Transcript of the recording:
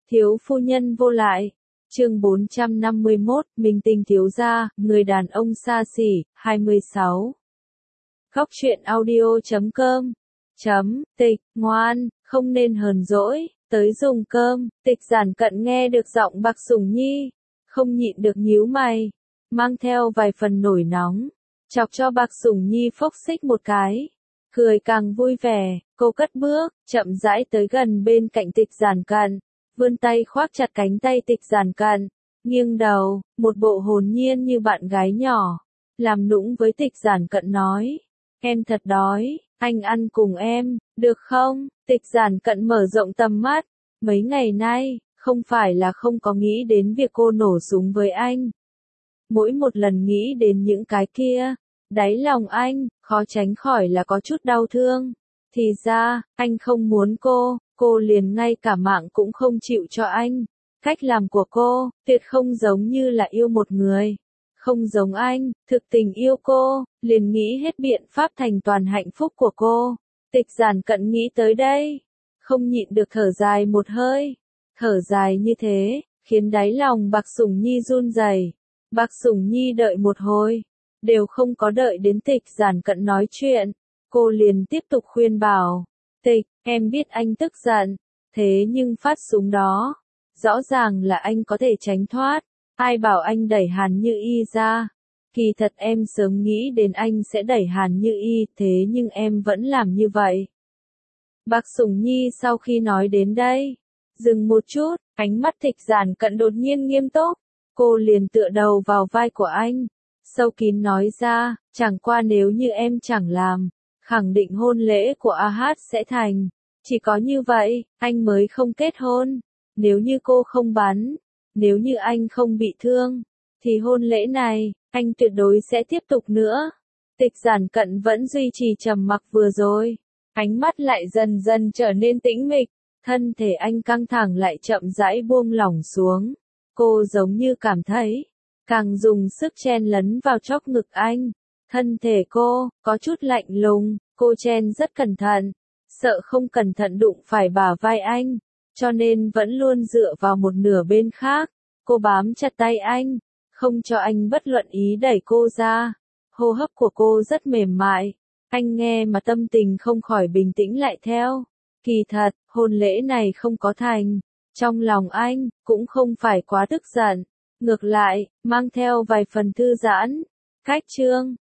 Thiếu phu nhân vô lại. Chương 451, Minh tinh thiếu gia, người đàn ông xa xỉ, 26. Góc truyện audio.com. Tịch, ngoan, không nên hờn dỗi, tới dùng cơm. Tịch Giản Cận nghe được giọng Bạc Sủng Nhi, không nhịn được nhíu mày, mang theo vài phần nổi nóng, chọc cho Bạc Sủng Nhi phốc xích một cái. Cười càng vui vẻ, cô cất bước, chậm rãi tới gần bên cạnh Tịch Giản Cận, vươn tay khoác chặt cánh tay Tịch Giản Cận, nghiêng đầu, một bộ hồn nhiên như bạn gái nhỏ, làm nũng với Tịch Giản Cận nói, em thật đói, anh ăn cùng em, được không? Tịch Giản Cận mở rộng tầm mắt, mấy ngày nay, không phải là không có nghĩ đến việc cô nổ súng với anh. Mỗi một lần nghĩ đến những cái kia, đáy lòng anh, khó tránh khỏi là có chút đau thương. Thì ra, anh không muốn cô liền ngay cả mạng cũng không chịu cho anh. Cách làm của cô, tuyệt không giống như là yêu một người. Không giống anh, thực tình yêu cô, liền nghĩ hết biện pháp thành toàn hạnh phúc của cô. Tịch Giản Cận nghĩ tới đây, không nhịn được thở dài một hơi. Thở dài như thế, khiến đáy lòng Bạc Sủng Nhi run rẩy. Bạc Sủng Nhi đợi một hồi, đều không có đợi đến Tịch Giản Cận nói chuyện, cô liền tiếp tục khuyên bảo, Tịch, em biết anh tức giận, thế nhưng phát súng đó, rõ ràng là anh có thể tránh thoát, ai bảo anh đẩy Hàn Như Y ra, kỳ thật em sớm nghĩ đến anh sẽ đẩy Hàn Như Y, thế nhưng em vẫn làm như vậy. Bạc Sủng Nhi sau khi nói đến đây, dừng một chút, ánh mắt Tịch Giản Cận đột nhiên nghiêm túc, cô liền tựa đầu vào vai của anh, sâu kín nói ra, chẳng qua nếu như em chẳng làm, khẳng định hôn lễ của AH sẽ thành, chỉ có như vậy, anh mới không kết hôn, nếu như cô không bắn, nếu như anh không bị thương, thì hôn lễ này, anh tuyệt đối sẽ tiếp tục nữa. Tịch Giản Cận vẫn duy trì trầm mặc vừa rồi, ánh mắt lại dần dần trở nên tĩnh mịch, thân thể anh căng thẳng lại chậm rãi buông lỏng xuống. Cô giống như cảm thấy, càng dùng sức chen lấn vào chóp ngực anh. Thân thể cô, có chút lạnh lùng, cô chen rất cẩn thận, sợ không cẩn thận đụng phải bả vai anh, cho nên vẫn luôn dựa vào một nửa bên khác. Cô bám chặt tay anh, không cho anh bất luận ý đẩy cô ra. Hô hấp của cô rất mềm mại, anh nghe mà tâm tình không khỏi bình tĩnh lại theo. Kỳ thật, hôn lễ này không có thành. Trong lòng anh, cũng không phải quá tức giận, ngược lại, mang theo vài phần thư giãn. Cách chương